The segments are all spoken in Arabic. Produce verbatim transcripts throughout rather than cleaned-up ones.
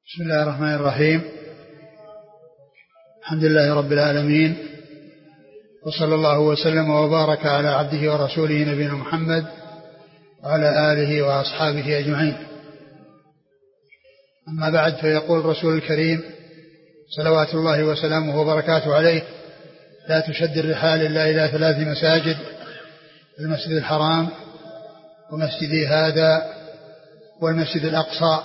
بسم الله الرحمن الرحيم. الحمد لله رب العالمين، وصلى الله وسلم وبارك على عبده ورسوله نبينا محمد وعلى آله وأصحابه أجمعين. أما بعد، فيقول الرسول الكريم صلوات الله وسلامه وبركاته عليه: لا تشد الرحال إلا إلى ثلاث مساجد: المسجد الحرام، ومسجدي هذا، والمسجد الأقصى.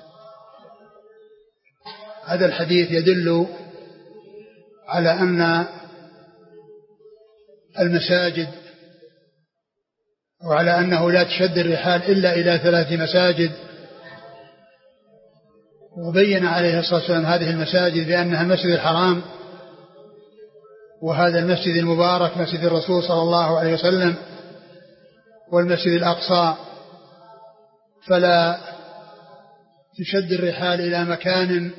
هذا الحديث يدل على أن المساجد وعلى أنه لا تشد الرحال إلا إلى ثلاث مساجد، وبين عليه الصلاة والسلام هذه المساجد بأنها المسجد الحرام، وهذا المسجد المبارك مسجد الرسول صلى الله عليه وسلم، والمسجد الأقصى. فلا تشد الرحال إلى مكان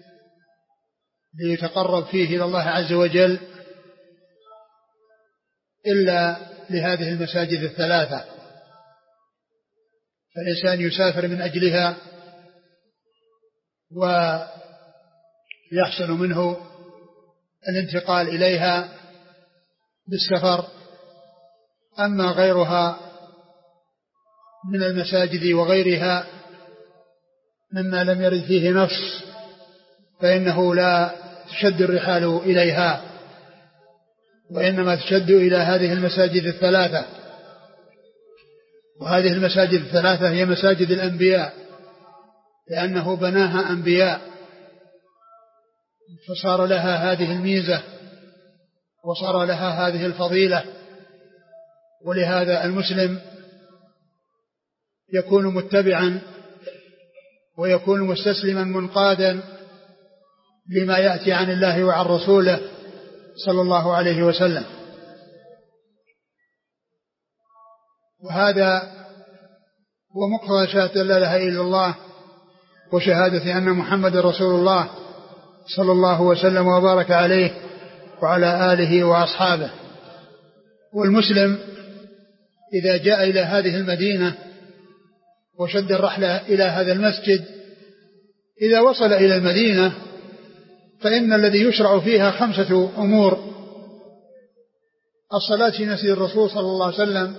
ليتقرب فيه إلى الله عز وجل إلا لهذه المساجد الثلاثة، فالإنسان يسافر من أجلها ويحصل منه الانتقال إليها بالسفر. أما غيرها من المساجد وغيرها مما لم يرد فيه نص فإنه لا تشد الرحال إليها، وإنما تشد إلى هذه المساجد الثلاثة. وهذه المساجد الثلاثة هي مساجد الأنبياء، لأنه بناها أنبياء، فصار لها هذه الميزة وصار لها هذه الفضيلة. ولهذا المسلم يكون متبعا ويكون مستسلما منقادا لما يأتي عن الله وعن رسوله صلى الله عليه وسلم. وهذا هو مقتضى شهادة لا إله إلا الله وشهادة أن محمد رسول الله صلى الله وسلم وبارك عليه وعلى آله وأصحابه. والمسلم إذا جاء إلى هذه المدينة وشد الرحلة إلى هذا المسجد، إذا وصل إلى المدينة فإن الذي يشرع فيها خمسة أمور: الصلاة في مسجد الرسول صلى الله عليه وسلم،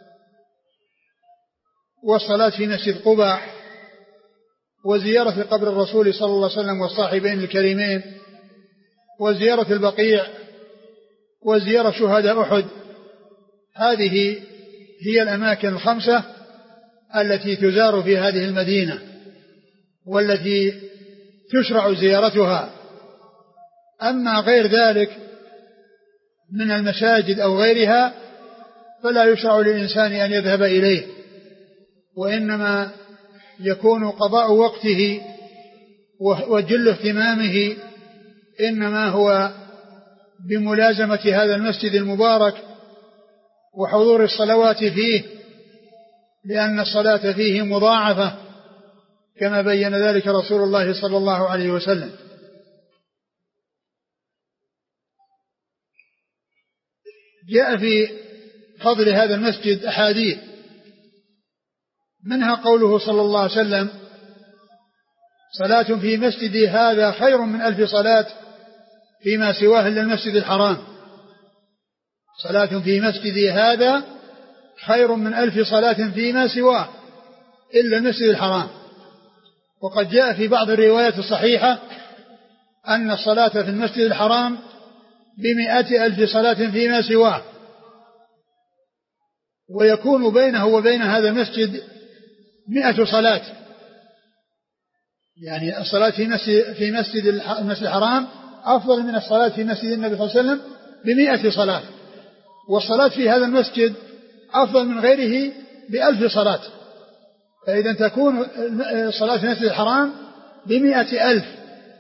والصلاة في مسجد قباء، وزيارة قبر الرسول صلى الله عليه وسلم والصاحبين الكريمين، وزيارة البقيع، وزيارة شهداء أحد. هذه هي الأماكن الخمسة التي تزار في هذه المدينة والتي تشرع زيارتها. أما غير ذلك من المساجد أو غيرها فلا يشرع للإنسان أن يذهب إليه، وإنما يكون قضاء وقته وجل اهتمامه إنما هو بملازمة هذا المسجد المبارك وحضور الصلوات فيه، لأن الصلاة فيه مضاعفة كما بين ذلك رسول الله صلى الله عليه وسلم. جاء في فضل هذا المسجد أحاديث، منها قوله صلى الله عليه وسلم: صلاة في مسجدي هذا خير من ألف صلاة فيما سواه إلا المسجد الحرام. صلاة في مسجدي هذا خير من ألف صلاة فيما سواه إلا المسجد الحرام. وقد جاء في بعض الروايات الصحيحة أن الصلاة في المسجد الحرام بمئة ألف صلاة فيما سواه، ويكون بينه وبين هذا المسجد مئة صلاة. يعني الصلاة في مسجد, في مسجد المسجد الحرام أفضل من الصلاة في مسجد النبي صلى الله عليه وسلم بمئة صلاة، والصلاة في هذا المسجد أفضل من غيره بألف صلاة. فإذا تكون الصلاة في مسجد الحرام بمئة ألف،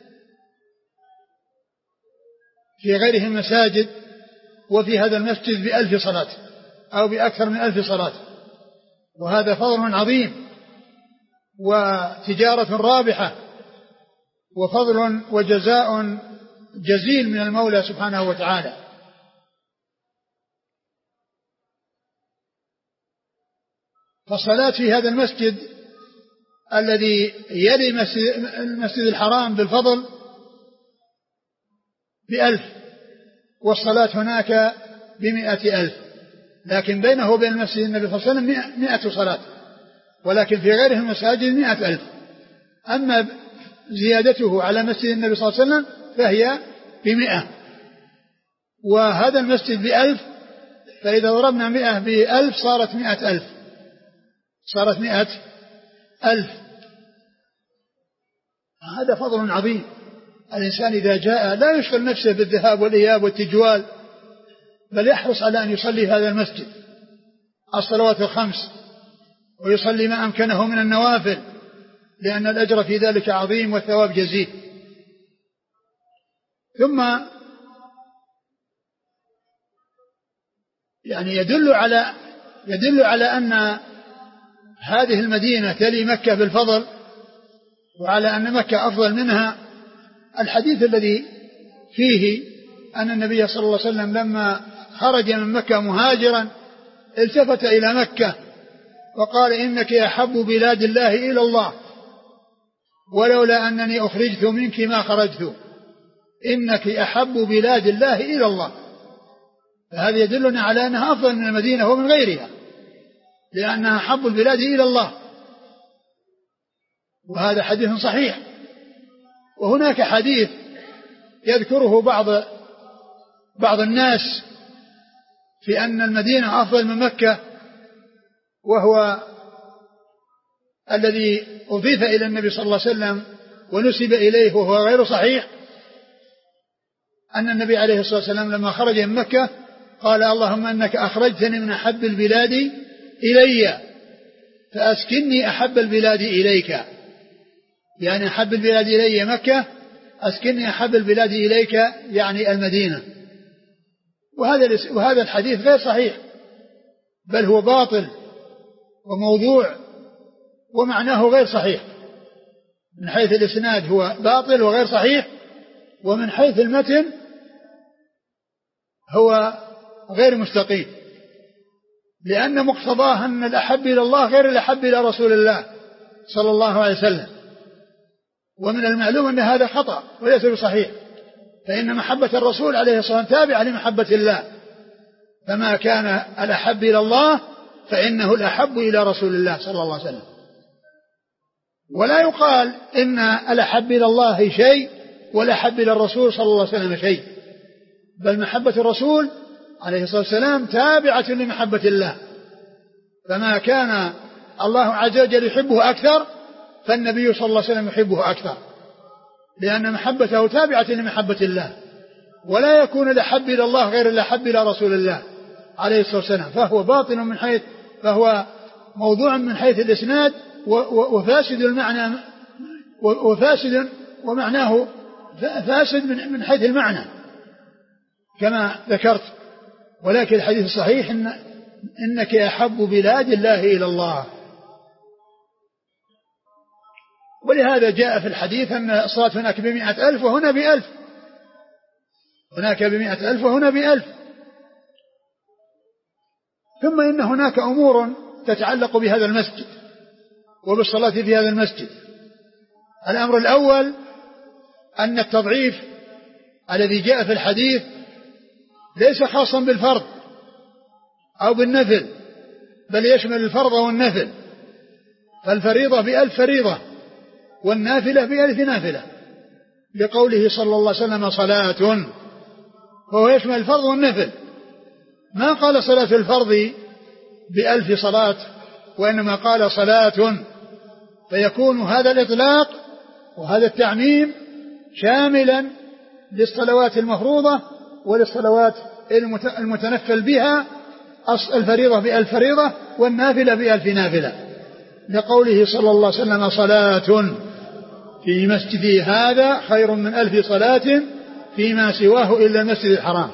في غيره المساجد وفي هذا المسجد بألف صلاة أو بأكثر من ألف صلاة. وهذا فضل عظيم وتجارة رابحة وفضل وجزاء جزيل من المولى سبحانه وتعالى. فالصلاة في هذا المسجد الذي يلي المسجد الحرام بالفضل بألف، والصلاة هناك بمئة ألف، لكن بينه وبين المسجد النبي صلى الله عليه وسلم مئة صلاة، ولكن في غيره المساجد مئة ألف. أما زيادته على مسجد النبي صلى الله عليه وسلم فهي بمئة، وهذا المسجد بألف، فإذا ضربنا مئة بألف صارت مئة ألف، صارت مئة ألف. هذا فضل عظيم. الإنسان إذا جاء لا يشغل نفسه بالذهاب والإياب والتجوال، بل يحرص على أن يصلي في هذا المسجد الصلوات الخمس، ويصلي ما أمكنه من النوافل، لأن الأجر في ذلك عظيم والثواب جزيل. ثم يعني يدل على يدل على أن هذه المدينة تلي مكة بالفضل، وعلى أن مكة أفضل منها الحديث الذي فيه أن النبي صلى الله عليه وسلم لما خرج من مكة مهاجرا التفت إلى مكة وقال: إنك أحب بلاد الله إلى الله، ولولا أنني أخرجت منك ما خرجت، إنك أحب بلاد الله إلى الله. فهذا يدلنا على أنها أفضل من المدينة ومن غيرها، لأنها أحب البلاد إلى الله، وهذا حديث صحيح. وهناك حديث يذكره بعض بعض الناس في أن المدينة أفضل من مكة، وهو الذي أضيف إلى النبي صلى الله عليه وسلم ونسب إليه وهو غير صحيح، أن النبي عليه الصلاة والسلام لما خرج من مكة قال: اللهم أنك أخرجتني من أحب البلاد إلي فأسكنني أحب البلاد إليك، يعني أحب البلاد إلي مكة، أسكنني أحب البلاد إليك يعني المدينة. وهذا وهذا الحديث غير صحيح، بل هو باطل وموضوع ومعناه غير صحيح. من حيث الإسناد هو باطل وغير صحيح، ومن حيث المتن هو غير مستقيم، لأن مقتضاه أن الأحب إلى الله غير الأحب إلى رسول الله صلى الله عليه وسلم، ومن المعلوم أن هذا خطأ وليس بصحيح، فإن محبة الرسول عليه الصلاة والسلام تابعة لمحبة الله، فما كان الأحب إلى الله فإنه الأحب إلى رسول الله صلى الله عليه وسلم. ولا يقال إن الأحب إلى الله شيء والأحب إلى الرسول صلى الله عليه وسلم شيء، بل محبة الرسول عليه الصلاة والسلام تابعة لمحبة الله، فما كان الله عز وجل يحبه أكثر فالنبي صلى الله عليه وسلم يحبه أكثر، لأن محبته تابعة لمحبة الله، ولا يكون الأحب إلى الله غير الأحب إلى رسول الله عليه الصلاة والسلام، فهو باطل من حيث فهو موضوع من حيث الإسناد وفاسد المعنى وفاسد ومعناه فاسد من حيث المعنى كما ذكرت. ولكن الحديث الصحيح إن إنك أحب بلاد الله إلى الله. ولهذا جاء في الحديث أن الصلاة هناك بمئة ألف وهنا بألف، هناك بمئة ألف وهنا بألف. ثم إن هناك أمور تتعلق بهذا المسجد وبالصلاة في هذا المسجد. الأمر الأول أن التضعيف الذي جاء في الحديث ليس خاصا بالفرض أو بالنفل، بل يشمل الفرض والنفل، فالفريضة بألف فريضة والنافلة بألف نافلة، لقوله صلى الله عليه وسلم صلاة، فهو يشمل الفرض والنفل. ما قال صلاة الفرض بألف صلاة، وإنما قال صلاة، فيكون هذا الإطلاق وهذا التعميم شاملا للصلوات المفروضة وللصلوات المتنفل بها، الفريضة بألف فريضة والنافلة بألف نافلة، لقوله صلى الله عليه وسلم صلاة في مسجدي هذا خير من ألف صلاة فيما سواه إلا المسجد الحرام.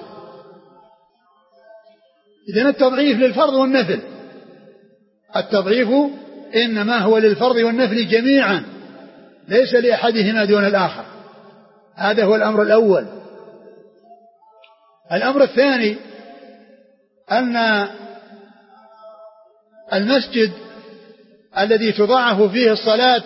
إذن التضعيف للفرض والنفل، التضعيف إنما هو للفرض والنفل جميعا، ليس لأحدهما دون الآخر. هذا هو الأمر الأول. الأمر الثاني أن المسجد الذي تضاعف فيه الصلاة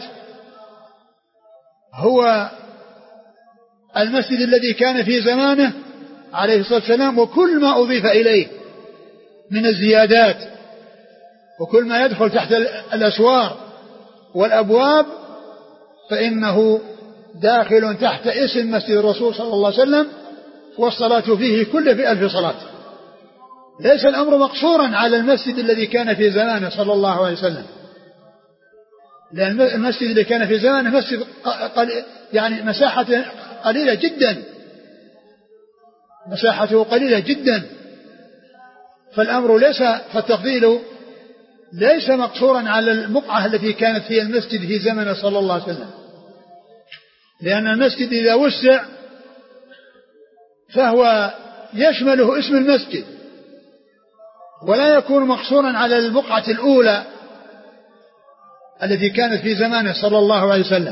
هو المسجد الذي كان في زمانه عليه الصلاة والسلام، وكل ما أضيف إليه من الزيادات وكل ما يدخل تحت الأسوار والأبواب فإنه داخل تحت اسم مسجد الرسول صلى الله عليه وسلم، والصلاة فيه كل في ألف صلاة. ليس الأمر مقصورا على المسجد الذي كان في زمانه صلى الله عليه وسلم، لأن المسجد الذي كان في زمانه مسجد يعني مساحة قليلة جدا، مساحته قليلة جدا، فالأمر ليس فالتفضيل ليس مقصورا على البقعة التي كانت في المسجد في زمن صلى الله عليه وسلم، لأن المسجد إذا وسع فهو يشمله اسم المسجد، ولا يكون مقصورا على البقعة الأولى التي كانت في زمانه صلى الله عليه وسلم.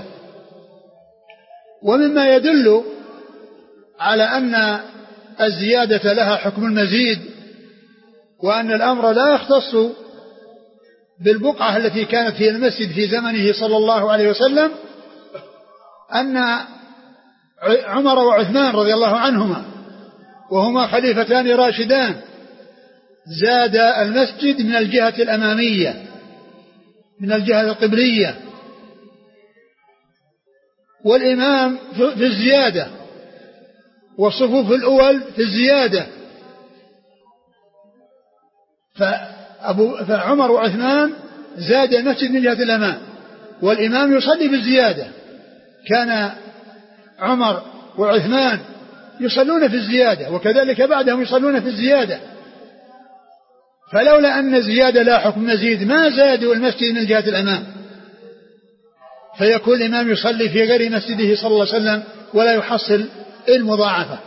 ومما يدل على أن الزيادة لها حكم المزيد، وأن الأمر لا يختص بالبقعة التي كانت في المسجد في زمنه صلى الله عليه وسلم، أن عمر وعثمان رضي الله عنهما وهما خليفتان راشدان زاد المسجد من الجهة الأمامية من الجهة القبلية، والإمام في الزيادة والصفوف الأول في الزيادة. فأبو فعمر وعثمان زاد المسجد من جهة الأمام، والإمام يصلي بالزيادة. كان عمر وعثمان يصلون في الزيادة، وكذلك بعدهم يصلون في الزيادة، فلولا أن الزيادة لا حكم مزيد ما زادوا المسجد من جهة الأمام، فيكون الإمام يصلي في غير مسجده صلى الله عليه وسلم ولا يحصل المضاعفة.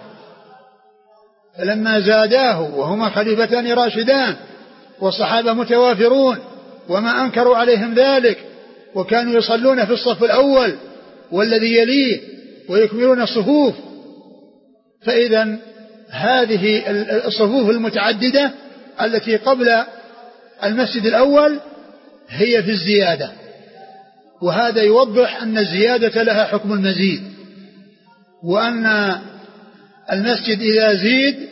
فلما زاداه وهما خليفتان راشدان والصحابة متوافرون وما أنكروا عليهم ذلك، وكانوا يصلون في الصف الأول والذي يليه ويكملون الصفوف، فإذا هذه الصفوف المتعددة التي قبل المسجد الأول هي في الزيادة، وهذا يوضح أن الزيادة لها حكم المزيد، وأن المسجد إذا زيد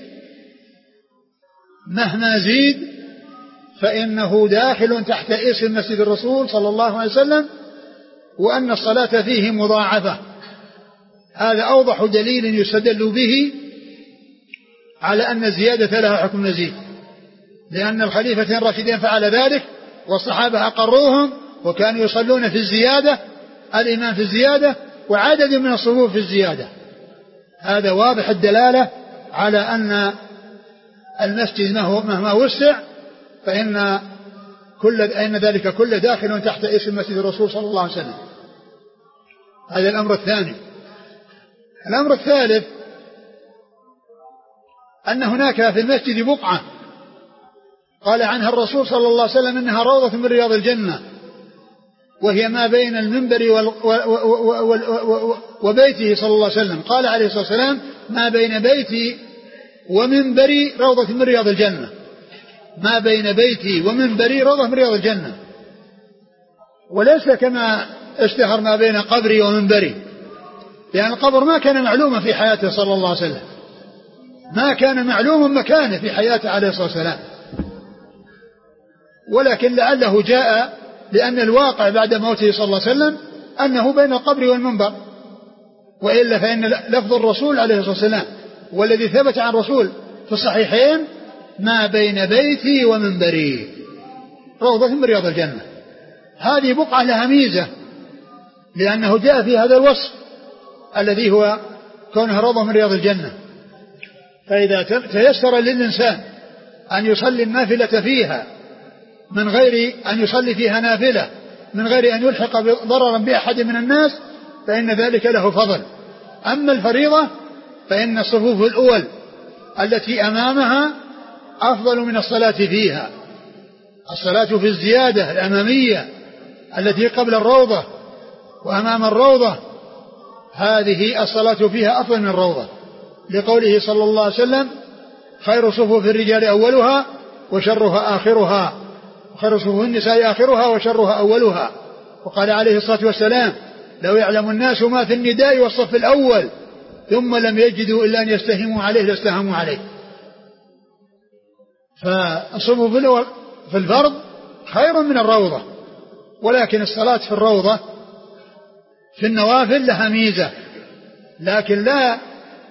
مهما زيد فإنه داخل تحت اسم مسجد الرسول صلى الله عليه وسلم، وأن الصلاة فيه مضاعفة. هذا أوضح دليل يستدل به على أن الزيادة لها حكم مزيد، لأن الخليفتين الراشدين فعل ذلك والصحابة أقروهم وكانوا يصلون في الزيادة، الإمام في الزيادة وعدد من الصفوف في الزيادة. هذا واضح الدلالة على أن المسجد مهما وسع فإن كل أن ذلك كله داخل تحت اسم مسجد الرسول صلى الله عليه وسلم. هذا الأمر الثاني. الأمر الثالث أن هناك في المسجد بقعة قال عنها الرسول صلى الله عليه وسلم إنها روضة من رياض الجنة، وهي ما بين المنبر وبيته صلى الله عليه وسلم. قال عليه الصلاة والسلام ما بين بيتي ومنبري روضة من رياض الجنة، ما بين بيتي ومنبري روضة من رياض الجنة، وليس كما اشتهر ما بين قبري ومنبري، لأن القبر ما كان معلوما في حياته صلى الله عليه وسلم، ما كان معلوما مكانه في حياته عليه الصلاة والسلام، ولكن لعله جاء لأن الواقع بعد موته صلى الله عليه وسلم أنه بين القبر والمنبر، وإلا فإن لفظ الرسول عليه الصلاة والسلام والذي ثبت عن الرسول في الصحيحين ما بين بيتي ومنبري روضة من رياض الجنة. هذه بقعة لها ميزة لأنه جاء في هذا الوصف الذي هو كونها روضة من رياض الجنة، فإذا تيسر للإنسان أن يصلي النافلة فيها من غير أن يصلي فيها نافلة من غير أن يلحق ضررا بأحد من الناس فإن ذلك له فضل. أما الفريضة فإن الصفوف الأول التي أمامها أفضل من الصلاة فيها. الصلاة في الزيادة الأمامية التي قبل الروضة وأمام الروضة هذه الصلاة فيها أفضل من الروضة، لقوله صلى الله عليه وسلم خير صفوف الرجال أولها وشرها آخرها، وخير صفوف النساء آخرها وشرها أولها. وقال عليه الصلاة والسلام لو يعلم الناس ما في النداء والصف الأول ثم لم يجدوا إلا أن يستهموا عليه لاستهموا عليه. فالصفوف في الفرض خير من الروضة، ولكن الصلاة في الروضة في النوافل لها ميزة، لكن لا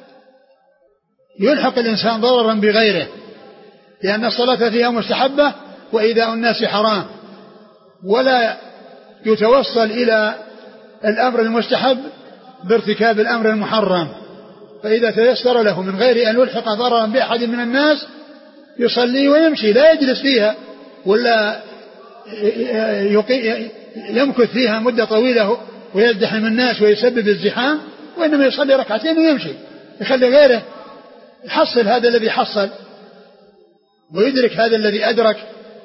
يلحق الإنسان ضررا بغيره، لأن الصلاة فيها مستحبة وإيذاء الناس حرام، ولا يتوصل إلى الأمر المستحب بارتكاب الأمر المحرم. فإذا تيسر له من غير أن يلحق ضررا بأحد من الناس يصلي ويمشي، لا يجلس فيها ولا يمكث فيها مدة طويلة ويزدحم الناس ويسبب الزحام، وإنما يصلي ركعتين ويمشي، يخلي غيره يحصل هذا الذي حصل ويدرك هذا الذي أدرك.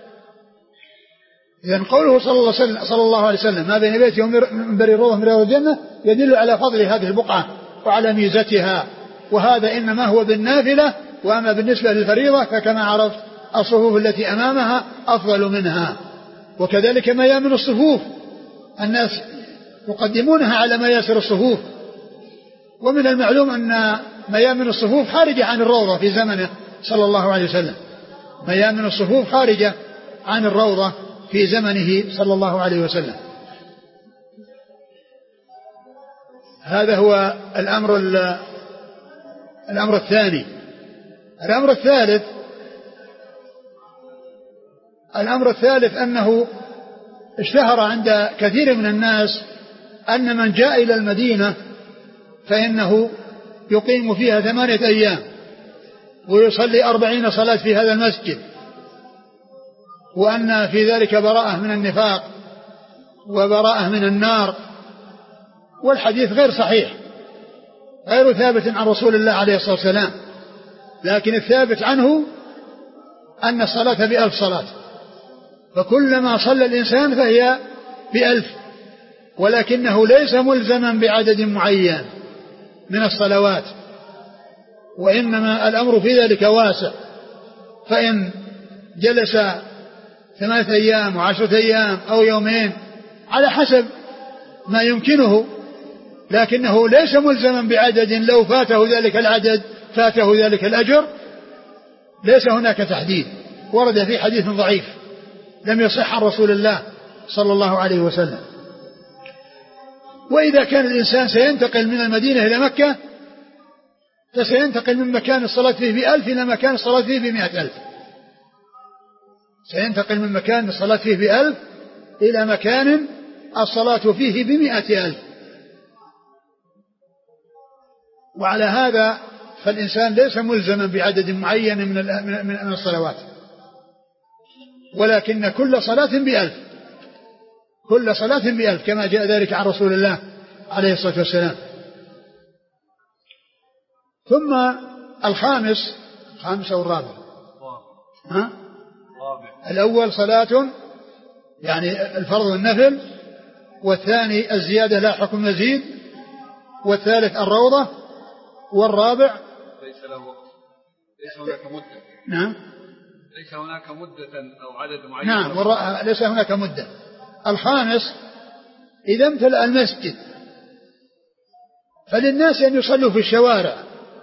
إذن قوله صلى الله عليه وسلم ما بين بيته ومنبر الروضة من رياض الجنة يدل على فضل هذه البقعة وعلى ميزتها، وهذا إنما هو بالنافلة، وأما بالنسبة للفريضة فكما عرفت الصفوف التي أمامها أفضل منها. وكذلك ميامن الصفوف الناس يقدمونها على مياسر الصفوف، ومن المعلوم أن ميامن الصفوف خارجة عن الروضة في زمنه صلى الله عليه وسلم، ميامن الصفوف خارجة عن الروضة في زمنه صلى الله عليه وسلم. هذا هو الأمر الأمر الثاني. الأمر الثالث الأمر الثالث أنه اشتهر عند كثير من الناس أن من جاء إلى المدينة فإنه يقيم فيها ثمانية أيام ويصلي أربعين صلاة في هذا المسجد، وأن في ذلك براءة من النفاق وبراءة من النار. والحديث غير صحيح، غير ثابت عن رسول الله عليه الصلاة والسلام، لكن الثابت عنه أن الصلاة بألف صلاة، فكلما صلى الإنسان فهي بألف، ولكنه ليس ملزما بعدد معين من الصلوات، وإنما الأمر في ذلك واسع. فإن جلس ثمانية أيام وعشرة أيام أو يومين على حسب ما يمكنه، لكنه ليس ملزما بعدد، لو فاته ذلك العدد فاته ذلك الأجر، ليس هناك تحديد. ورد في حديث ضعيف لم يصح عن رسول الله صلى الله عليه وسلم. وإذا كان الإنسان سينتقل من المدينة إلى مكة فسينتقل من مكان الصلاة فيه بألف إلى مكان الصلاة فيه بمئة ألف، سينتقل من مكان الصلاة فيه بألف إلى مكان الصلاة فيه بمئة ألف. وعلى هذا فالإنسان ليس ملزما بعدد معين من من الصلوات، ولكن كل صلاة بألف، كل صلاة بألف كما جاء ذلك عن رسول الله عليه الصلاة والسلام. ثم الخامس، الخامس أو الرابع؟ ها؟ الأول صلاة يعني الفرض والنفل، والثاني الزيادة لا حكم مزيد، والثالث الروضة، والرابع ليس له وقت، ليس هناك مدة. نعم، ليس هناك مدة أو عدد معين. نعم، والر... ليس هناك مدة. الخامس إذا امتلأ المسجد فللناس أن يصلوا في الشوارع،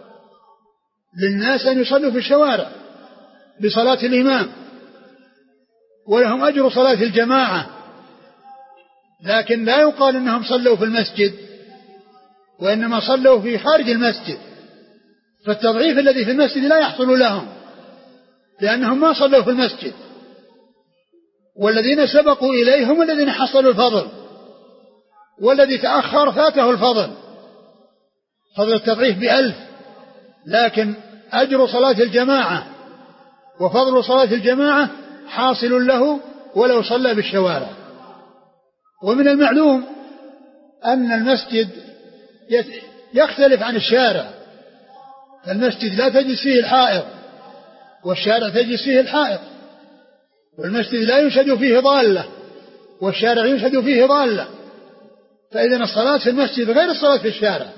للناس أن يصلوا في الشوارع بصلاة الإمام، ولهم أجر صلاة الجماعة، لكن لا يقال أنهم صلوا في المسجد، وإنما صلوا في خارج المسجد، فالتضعيف الذي في المسجد لا يحصل لهم لأنهم ما صلوا في المسجد، والذين سبقوا إليهم الذين حصلوا الفضل، والذي تأخر فاته الفضل، فضل التضعيف بألف، لكن أجر صلاة الجماعة وفضل صلاة الجماعة حاصل له ولو صلى بالشوارع. ومن المعلوم أن المسجد يختلف عن الشارع، المسجد لا تجلس فيه الحائط، والشارع تجلس فيه الحائط، والمسجد لا يشهد فيه ضالة، والشارع يشهد فيه ضالة، فإذا الصلاة في المسجد غير الصلاة في الشارع.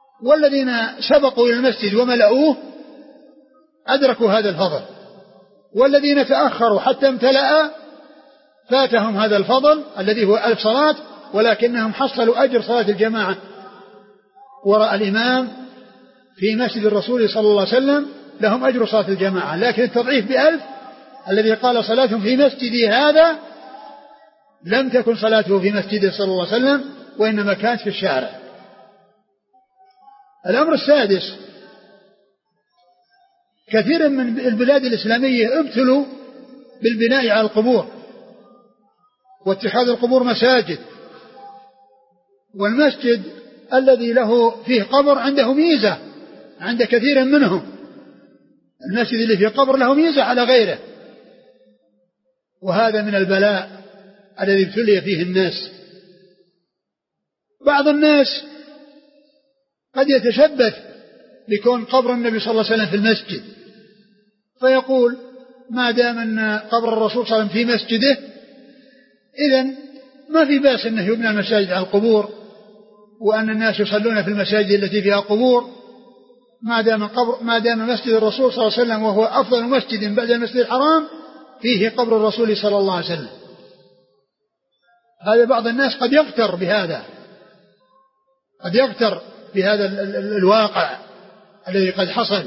والذين سبقوا إلى المسجد وملأوه أدركوا هذا الفضل، والذين تأخروا حتى امتلأ فاتهم هذا الفضل الذي هو ألف صلاة، ولكنهم حصلوا أجر صلاة الجماعة وراء الإمام في مسجد الرسول صلى الله عليه وسلم، لهم أجر صلاة الجماعة. لكن التضعيف بألف الذي قال صلاتهم في مسجدي هذا لم تكن صلاته في مسجده صلى الله عليه وسلم، وإنما كانت في الشارع. الأمر السادس: كثير من البلاد الإسلامية ابتلوا بالبناء على القبور واتخاذ القبور مساجد، والمسجد الذي له فيه قبر عنده ميزة عند كثير منهم، المسجد اللي فيه قبر له ميزة على غيره، وهذا من البلاء الذي ابتلي فيه الناس. بعض الناس قد يتشبث بكون قبر النبي صلى الله عليه وسلم في المسجد، فيقول ما دام أن قبر الرسول صلى الله عليه وسلم في مسجده إذن ما في بأس أنه يبنى المساجد على القبور، وأن الناس يصلون في المساجد التي فيها قبور، ما دام قبر ما دام مسجد الرسول صلى الله عليه وسلم وهو أفضل مسجد بعد المسجد الحرام فيه قبر الرسول صلى الله عليه وسلم. هذا بعض الناس قد يغتر بهذا، قد يغتر بهذا ال ال ال الواقع الذي قد حصل.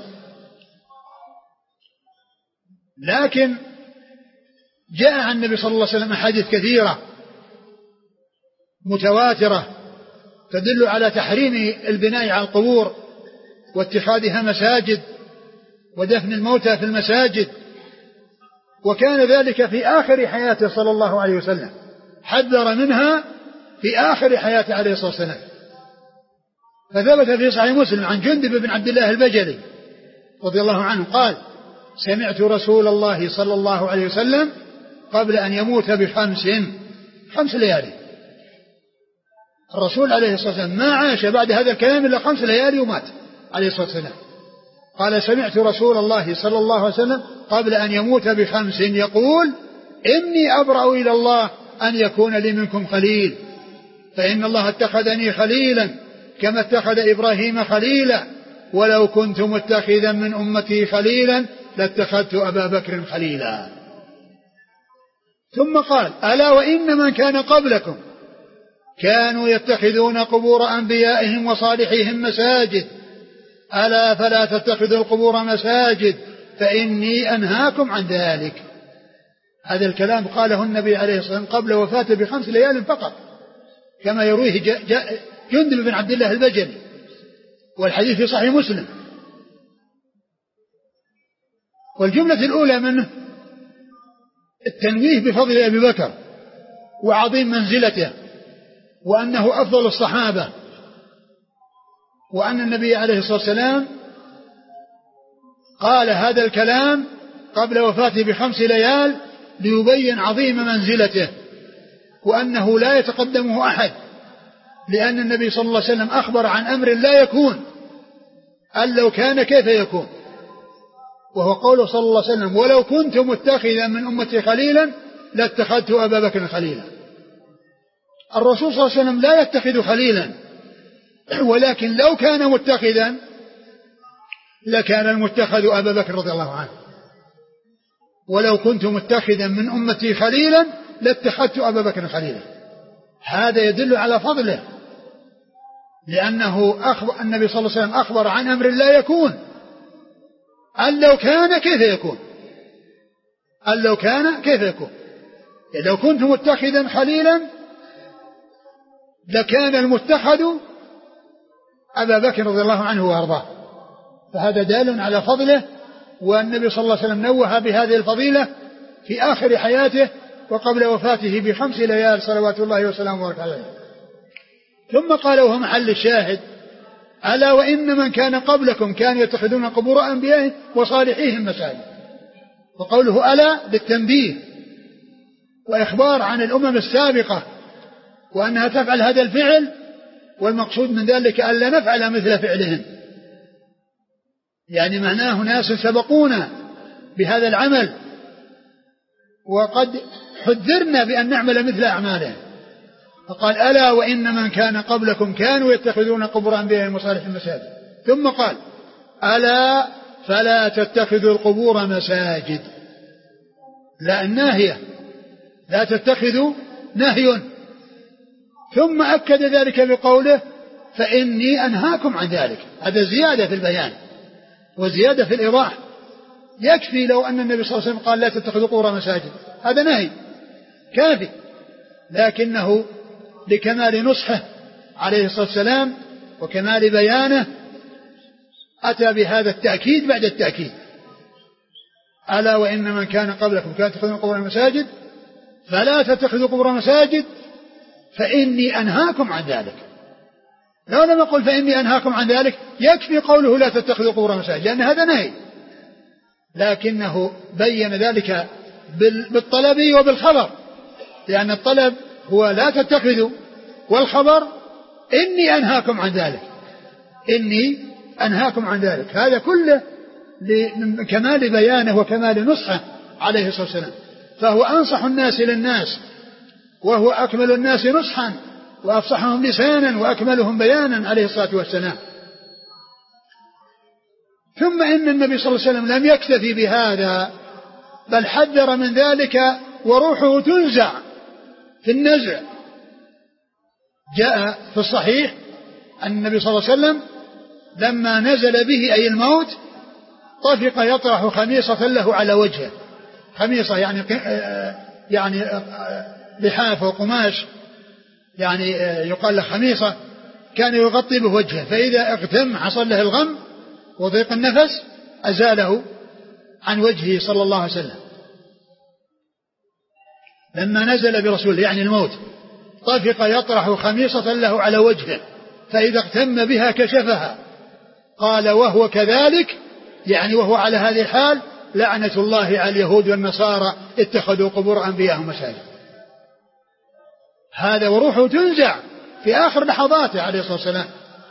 لكن جاء عن النبي صلى الله عليه وسلم أحاديث كثيرة متواترة تدل على تحريم البناء على القبور واتخاذها مساجد ودفن الموتى في المساجد، وكان ذلك في آخر حياته صلى الله عليه وسلم، حذر منها في آخر حياته عليه الصلاة والسلام. فثبت في صحيح مسلم عن جندب بن عبد الله البجلي رضي الله عنه قال: سمعت رسول الله صلى الله عليه وسلم قبل أن يموت بخمس خمس ليالي. الرسول عليه الصلاة والسلام ما عاش بعد هذا الكلام إلا خمس ليالي ومات عليه الصلاة والسلام. قال: سمعت رسول الله صلى الله عليه وسلم قبل أن يموت بخمس يقول: إني أبرأ إلى الله أن يكون لي منكم خليل، فإن الله اتخذني خليلا كما اتخذ إبراهيم خليلا، ولو كنت متخذا من أمتي خليلا لاتخذت أبا بكر خليلا. ثم قال: ألا وإن من كان قبلكم كانوا يتخذون قبور أنبيائهم وصالحيهم مساجد، ألا فلا تتخذوا القبور مساجد فإني أنهاكم عن ذلك. هذا الكلام قاله النبي عليه الصلاة والسلام قبل وفاته بخمس ليال فقط، كما يرويه جندب بن عبد الله البجلي، والحديث في صحيح مسلم. والجملة الأولى منه التنويه بفضل أبي بكر وعظيم منزلته، وأنه أفضل الصحابة، وأن النبي عليه الصلاة والسلام قال هذا الكلام قبل وفاته بخمس ليال ليبين عظيم منزلته، وأنه لا يتقدمه أحد، لأن النبي صلى الله عليه وسلم أخبر عن أمر لا يكون، أن لو كان كيف يكون، وهو قوله صلى الله عليه وسلم: ولو كنت متخذا من أمتي خليلا لاتخذت أبا بكر خليلا. الرسول صلى الله عليه وسلم لا يتخذ خليلا، ولكن لو كان متخذا لكان المتخذ أبا بكر رضي الله عنه. ولو كنت متخذا من أمتي خليلا لاتخذت أبا بكر خليلا. هذا يدل على فضله، لأنه أخبر النبي صلى الله عليه وسلم أخبر عن أمر لا يكون، أن لو كان كيف يكون، أن لو كان كيف يكون. لو كنت متخذا خليلا لكان المتخذ أبا بكر رضي الله عنه وأرضاه. فهذا دال على فضله، والنبي صلى الله عليه وسلم نوه بهذه الفضيلة في آخر حياته وقبل وفاته بخمس ليال صلوات الله وسلامه وبركاته عليه. ثم قال وهو محل الشاهد: ألا وإن من كان قبلكم كانوا يتخذون قبور أنبيائهم وصالحيهم مساجد. وقوله ألا للتنبيه وإخبار عن الأمم السابقة وأنها تفعل هذا الفعل، والمقصود من ذلك ألا نفعل مثل فعلهم، يعني معناه ناس سبقونا بهذا العمل وقد حذرنا بأن نعمل مثل أعمالهم. فقال: ألا وإن من كان قبلكم كانوا يتخذون قبور أنبيائهم وصالحيهم مساجد. ثم قال: ألا فلا تتخذوا القبور مساجد. لا الناهية لا تتخذوا نهي. ثم أكد ذلك بقوله فإني أنهاكم عن ذلك. هذا زيادة في البيان وزيادة في الإيضاح. يكفي لو أن النبي صلى الله عليه وسلم قال لا تتخذوا قبور مساجد، هذا نهي كافي، لكنه لكمال نصحه عليه الصلاة والسلام وكمال بيانه أتى بهذا التأكيد بعد التأكيد. ألا وإن من كان قبلكم كانوا يتخذون قبور المساجد فلا تتخذوا قبور مساجد فإني أنهاكم عن ذلك. لو لم أقل فإني أنهاكم عن ذلك يكفي قوله لا تتخذوا قبور مساجد، لأن هذا نهي، لكنه بين ذلك بالطلب وبالخبر، لأن الطلب هو لا تتخذوا، والخبر إني أنهاكم عن ذلك، إني أنهاكم عن ذلك. هذا كله لكمال بيانه وكمال نصحه عليه الصلاة والسلام. فهو أنصح الناس للناس، وهو أكمل الناس نصحا وأفصحهم لسانا وأكملهم بيانا عليه الصلاة والسلام. ثم إن النبي صلى الله عليه وسلم لم يكتفي بهذا، بل حذر من ذلك وروحه تنزع في النزع. جاء في الصحيح أن النبي صلى الله عليه وسلم لما نزل به أي الموت طفق يطرح خميصة له على وجهه، خميصة يعني يعني لحاف وقماش، يعني يقال له خميصة، كان يغطي به وجهه، فإذا اغتم حصل له الغم وضيق النفس أزاله عن وجهه صلى الله عليه وسلم. لما نزل برسوله يعني الموت طفق يطرح خميصة له على وجهه، فإذا اغتم بها كشفها. قال وهو كذلك، يعني وهو على هذه الحال لعنة الله على اليهود والنصارى اتخذوا قبور أنبيائهم مساجد. هذا وروحه تنزع في آخر لحظاته عليه الصلاة والسلام.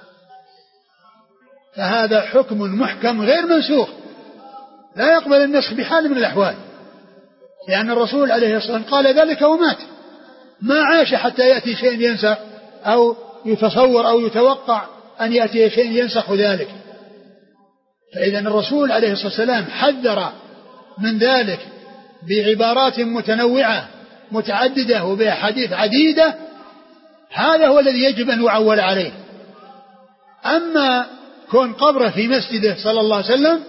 فهذا حكم محكم غير منسوخ لا يقبل النسخ بحال من الأحوال، لأن الرسول عليه الصلاة والسلام قال ذلك ومات، ما عاش حتى يأتي شيء ينسخ أو يتصور أو يتوقع أن يأتي شيء ينسخ ذلك. فإذا الرسول عليه الصلاة والسلام حذر من ذلك بعبارات متنوعة متعددة وبأحاديث عديدة، هذا هو الذي يجب أن يعول عليه. أما كون قبره في مسجده صلى الله عليه وسلم،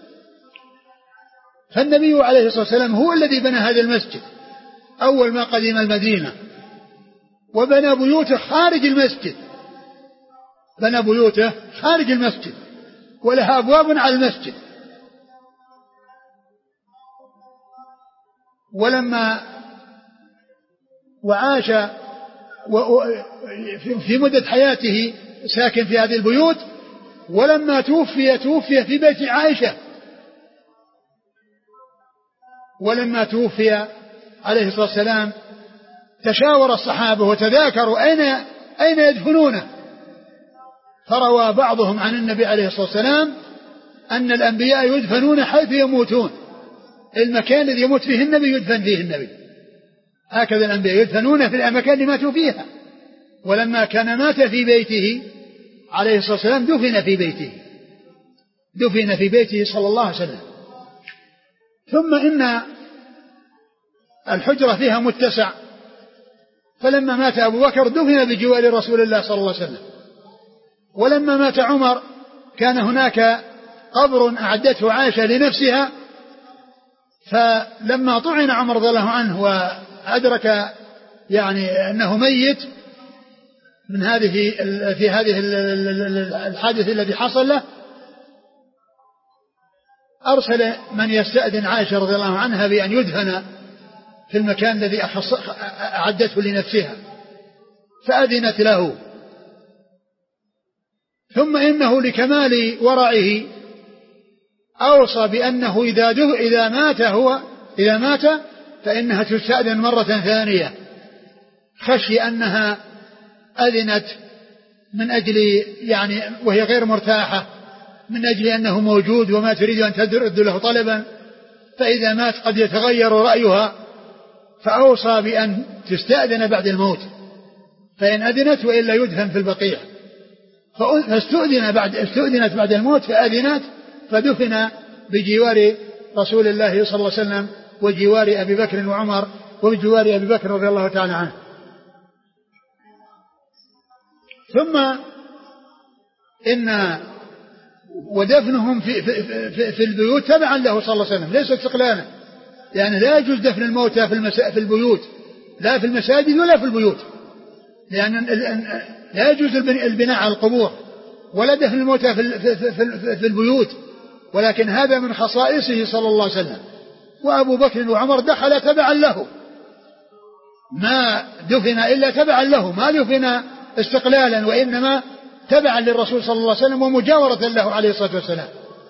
فالنبي عليه الصلاة والسلام هو الذي بنى هذا المسجد أول ما قدم المدينة، وبنى بيوته خارج المسجد، بنى بيوته خارج المسجد ولها أبواب على المسجد. ولما وعاش في مدة حياته ساكن في هذه البيوت، ولما توفي توفي في بيت عائشة. ولما توفي عليه الصلاة والسلام تشاور الصحابة وتذاكروا أين أين يدفنونه، فروى بعضهم عن النبي عليه الصلاة والسلام أن الأنبياء يدفنون حيث يموتون، المكان الذي يموت فيه النبي يدفن فيه النبي، هكذا الأنبياء يدفنون في الأماكن اللي ماتوا فيها. ولما كان مات في بيته عليه الصلاة والسلام دفن في بيته، دفن في بيته صلى الله عليه وسلم. ثم إن الحجرة فيها متسع، فلما مات أبو بكر دفن بجوار رسول الله صلى الله عليه وسلم. ولما مات عمر كان هناك قبر أعدته عائشة لنفسها، فلما طعن عمر رضي الله عنه وأدرك يعني أنه ميت من هذه في هذه الحادث الذي حصل له، أرسل من يستأذن عائشة رضي الله عنها بأن يدفن في المكان الذي أعدته لنفسها، فأذنت له. ثم إنه لكمال ورعه أوصى بأنه إذا إذا مات هو إذا مات فإنها تستأذن مرة ثانية، خشي أنها أذنت من أجل يعني وهي غير مرتاحة، من أجل أنه موجود وما تريد أن ترد له طلبا، فإذا مات قد يتغير رأيها، فأوصى بأن تستأذن بعد الموت، فإن أذنت وإلا يدفن في البقيع. فاستؤذن بعد استؤذنت بعد الموت فأذنت، فدفن بجوار رسول الله صلى الله عليه وسلم وجوار أبي بكر وعمر وبجوار أبي بكر رضي الله تعالى عنه. ثم إن ودفنهم في, في, في, في البيوت تبعا له صلى الله عليه وسلم ليس استقلالا، يعني لا يجوز دفن الموتى في, المسا في البيوت، لا في المساجد ولا في البيوت، لأن لا يجوز البناء على القبور ولا دفن الموتى في, في, في, في, في البيوت، ولكن هذا من خصائصه صلى الله عليه وسلم. وأبو بكر وعمر دخل تبعا له، ما دفن إلا تبعا له، ما دفن استقلالا، وإنما تبعا للرسول صلى الله عليه وسلم ومجاورة له عليه الصلاة والسلام.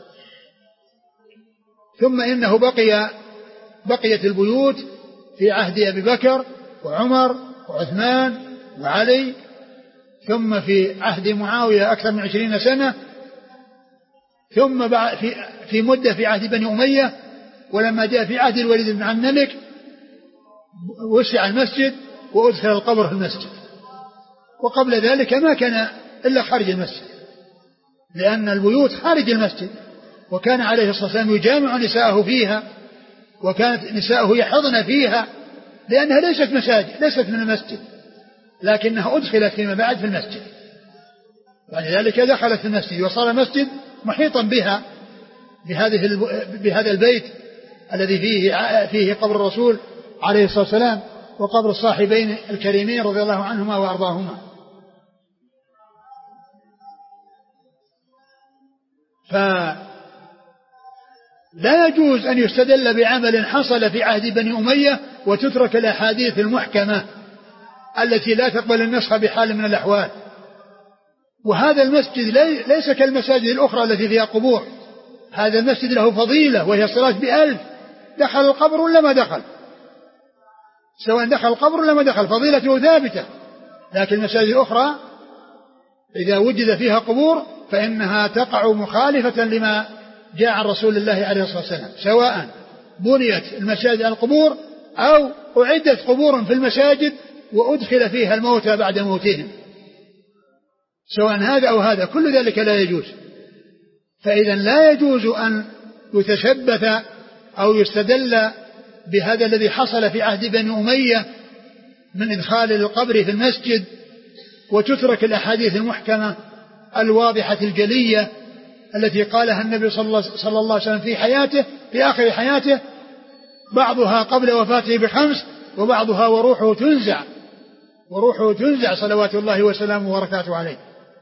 ثم إنه بقي بقيت البيوت في عهد أبي بكر وعمر وعثمان وعلي، ثم في عهد معاوية أكثر من عشرين سنة، ثم في في مدة في عهد بني أمية، ولما جاء في عهد الوليد بن عبد الملك وسع المسجد وأدخل القبر في المسجد، وقبل ذلك ما كان إلا خارج المسجد، لأن البيوت خارج المسجد، وكان عليه الصلاة والسلام يجامع نساءه فيها، وكانت نساءه يحضن فيها، لأنها ليست مساجد، ليست من المسجد، لكنها أدخلت فيما بعد في المسجد، ولذلك دخلت في المسجد وصار المسجد محيطا بها بهذه بهذا البيت الذي فيه فيه قبر الرسول عليه الصلاة والسلام وقبر الصاحبين الكريمين رضي الله عنهما وأرضاهما. فلا يجوز أن يستدل بعمل حصل في عهد بني أمية وتترك الأحاديث المحكمة التي لا تقبل النسخ بحال من الأحوال. وهذا المسجد ليس كالمساجد الأخرى التي فيها قبور، هذا المسجد له فضيلة وهي الصلاة بألف، دخل القبر ولا ما دخل، سواء دخل القبر ولا ما دخل فضيلته ثابتة. لكن المساجد الأخرى إذا وجد فيها قبور فإنها تقع مخالفة لما جاء عن رسول الله عليه الصلاة والسلام، سواء بنيت المساجد على القبور أو أعدت قبور في المساجد وأدخل فيها الموتى بعد موتهم، سواء هذا أو هذا، كل ذلك لا يجوز. فإذا لا يجوز أن يتشبث أو يستدل بهذا الذي حصل في عهد بني أمية من إدخال القبر في المسجد وتترك الأحاديث المحكمة الواضحة الجلية التي قالها النبي صلى الله عليه وسلم في حياته في آخر حياته، بعضها قبل وفاته بخمس وبعضها وروحه تنزع وروحه تنزع صلوات الله وسلامه وبركاته عليه.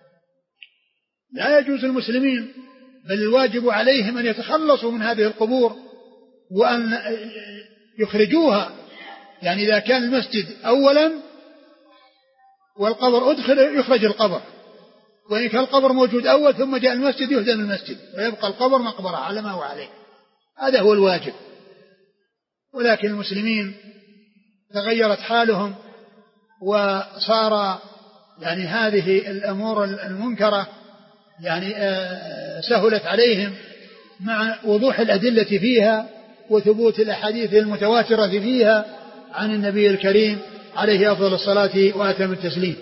لا يجوز المسلمين بل الواجب عليهم أن يتخلصوا من هذه القبور وأن يخرجوها، يعني إذا كان المسجد أولا والقبر أدخل يخرج القبر، وإن كان القبر موجود أول ثم جاء المسجد يهدم المسجد ويبقى القبر مقبرة على ما هو عليه، هذا هو الواجب. ولكن المسلمين تغيرت حالهم وصار يعني هذه الأمور المنكرة يعني سهلت عليهم مع وضوح الأدلة فيها وثبوت الأحاديث المتواترة فيها عن النبي الكريم عليه أفضل الصلاة وأتم التسليم.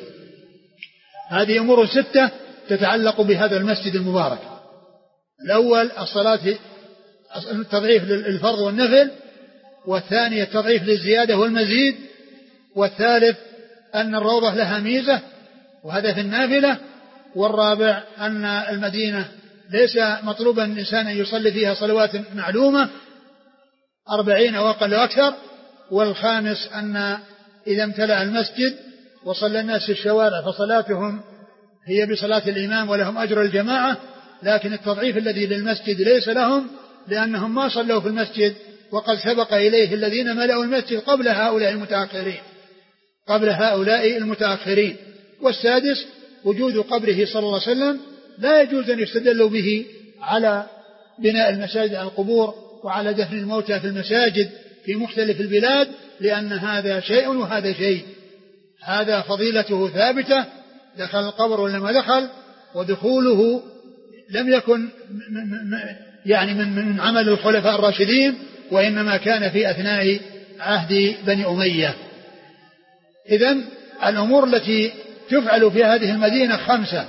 هذه أمور ستة تتعلق بهذا المسجد المبارك. الأول الصلاة التضعيف للفرض والنفل، والثاني التضعيف للزيادة والمزيد، والثالث أن الروضة لها ميزة وهذا في النافلة، والرابع أن المدينة ليس مطلوبا الإنسان أن يصلي فيها صلوات معلومة أربعين أو أقل أكثر، والخامس أن إذا امتلأ المسجد وصلى الناس في الشوارع فصلاتهم هي بصلاة الإمام ولهم أجر الجماعة، لكن التضعيف الذي للمسجد ليس لهم لأنهم ما صلوا في المسجد وقد سبق إليه الذين ملأوا المسجد قبل هؤلاء المتأخرين قبل هؤلاء المتأخرين. والسادس وجود قبره صلى الله عليه وسلم لا يجوز أن يستدلوا به على بناء المساجد على القبور وعلى دفن الموتى في المساجد في مختلف البلاد، لأن هذا شيء وهذا شيء، هذا فضيلته ثابتة دخل القبر ولا ما دخل، ودخوله لم يكن يعني من, من عمل الخلفاء الراشدين، وإنما كان في أثناء عهد بني أمية. إذن الأمور التي تفعل في هذه المدينة خمسة: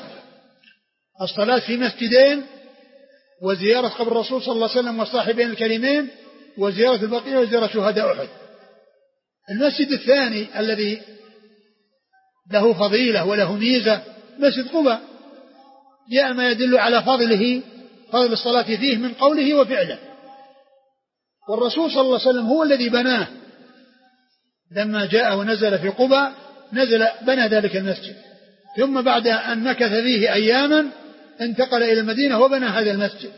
الصلاة في مسجدين، وزيارة قبر الرسول صلى الله عليه وسلم والصاحبين الكريمين، وزيارة البقيع وزيارة شهداء أحد. المسجد الثاني الذي له فضيلة وله ميزة مسجد قباء، جاء ما يدل على فضله، فضل الصلاة فيه من قوله وفعله. والرسول صلى الله عليه وسلم هو الذي بناه، لما جاء ونزل في قباء نزل بنى ذلك المسجد، ثم بعد أن مكث فيه أياما انتقل إلى المدينة وبنى هذا المسجد.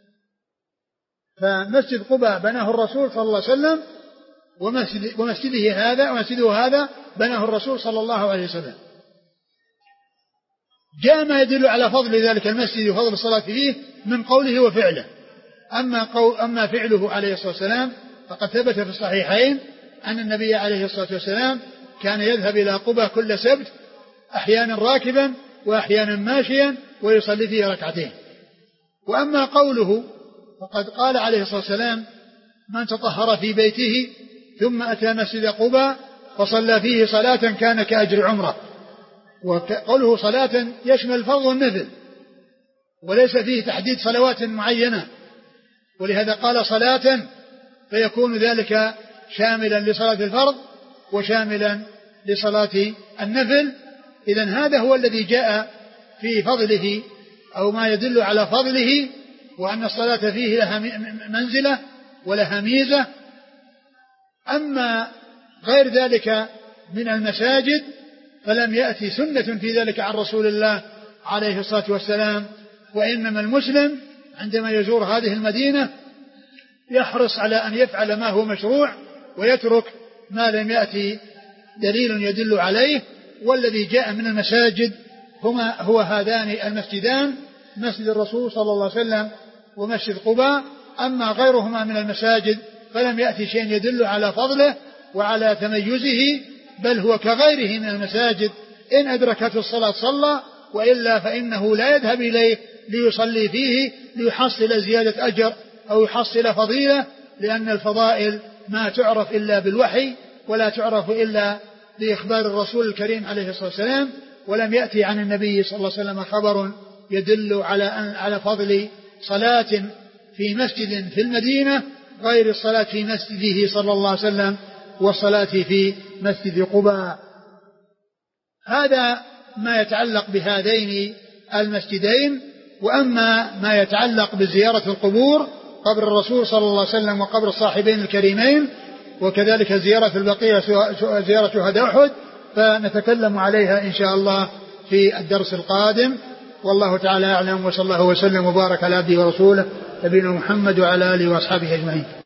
فمسجد قباء بناه الرسول صلى الله عليه وسلم، ومسجد ومسجده هذا ومسجده هذا بناه الرسول صلى الله عليه وسلم. جاء ما يدل على فضل ذلك المسجد وفضل الصلاة فيه من قوله وفعله. أما, قول أما فعله عليه الصلاة والسلام فقد ثبت في الصحيحين أن النبي عليه الصلاة والسلام كان يذهب إلى قباء كل سبت، أحيانا راكبا وأحيانا ماشيا، ويصلي فيه ركعتين. وأما قوله فقد قال عليه الصلاة والسلام: من تطهر في بيته ثم أتى مسجد قباء فصلى فيه صلاة كان كأجر عمره. وقوله صلاة يشمل الفرض والنفل، وليس فيه تحديد صلوات معينة، ولهذا قال صلاة، فيكون ذلك شاملا لصلاة الفرض وشاملا لصلاة النفل. إذن هذا هو الذي جاء في فضله أو ما يدل على فضله، وأن الصلاة فيه لها منزلة ولها ميزة. أما غير ذلك من المساجد فلم يأتي سنة في ذلك عن رسول الله عليه الصلاة والسلام. وإنما المسلم عندما يزور هذه المدينة يحرص على أن يفعل ما هو مشروع ويترك ما لم يأتي دليل يدل عليه. والذي جاء من المساجد هما هو هذان المسجدان، مسجد الرسول صلى الله عليه وسلم ومسجد قباء. أما غيرهما من المساجد فلم يأتي شيء يدل على فضله وعلى تميزه، بل هو كغيره من المساجد، إن أدركته الصلاة صلى، وإلا فإنه لا يذهب إليه ليصلي فيه ليحصل زيادة أجر أو يحصل فضيلة، لأن الفضائل ما تعرف إلا بالوحي ولا تعرف إلا بإخبار الرسول الكريم عليه الصلاة والسلام. ولم يأتي عن النبي صلى الله عليه وسلم خبر يدل على على فضل صلاة في مسجد في المدينة غير الصلاة في مسجده صلى الله عليه وسلم والصلاة في مسجد قباء. هذا ما يتعلق بهذين المسجدين. وأما ما يتعلق بزيارة القبور، قبر الرسول صلى الله عليه وسلم وقبر الصاحبين الكريمين، وكذلك زيارة البقيع زيارة شهداء أحد، فنتكلم عليها إن شاء الله في الدرس القادم. والله تعالى أعلم، وصلى الله وسلم وبارك على عبده ورسوله نبينا محمد وعلى آله وأصحابه أجمعين.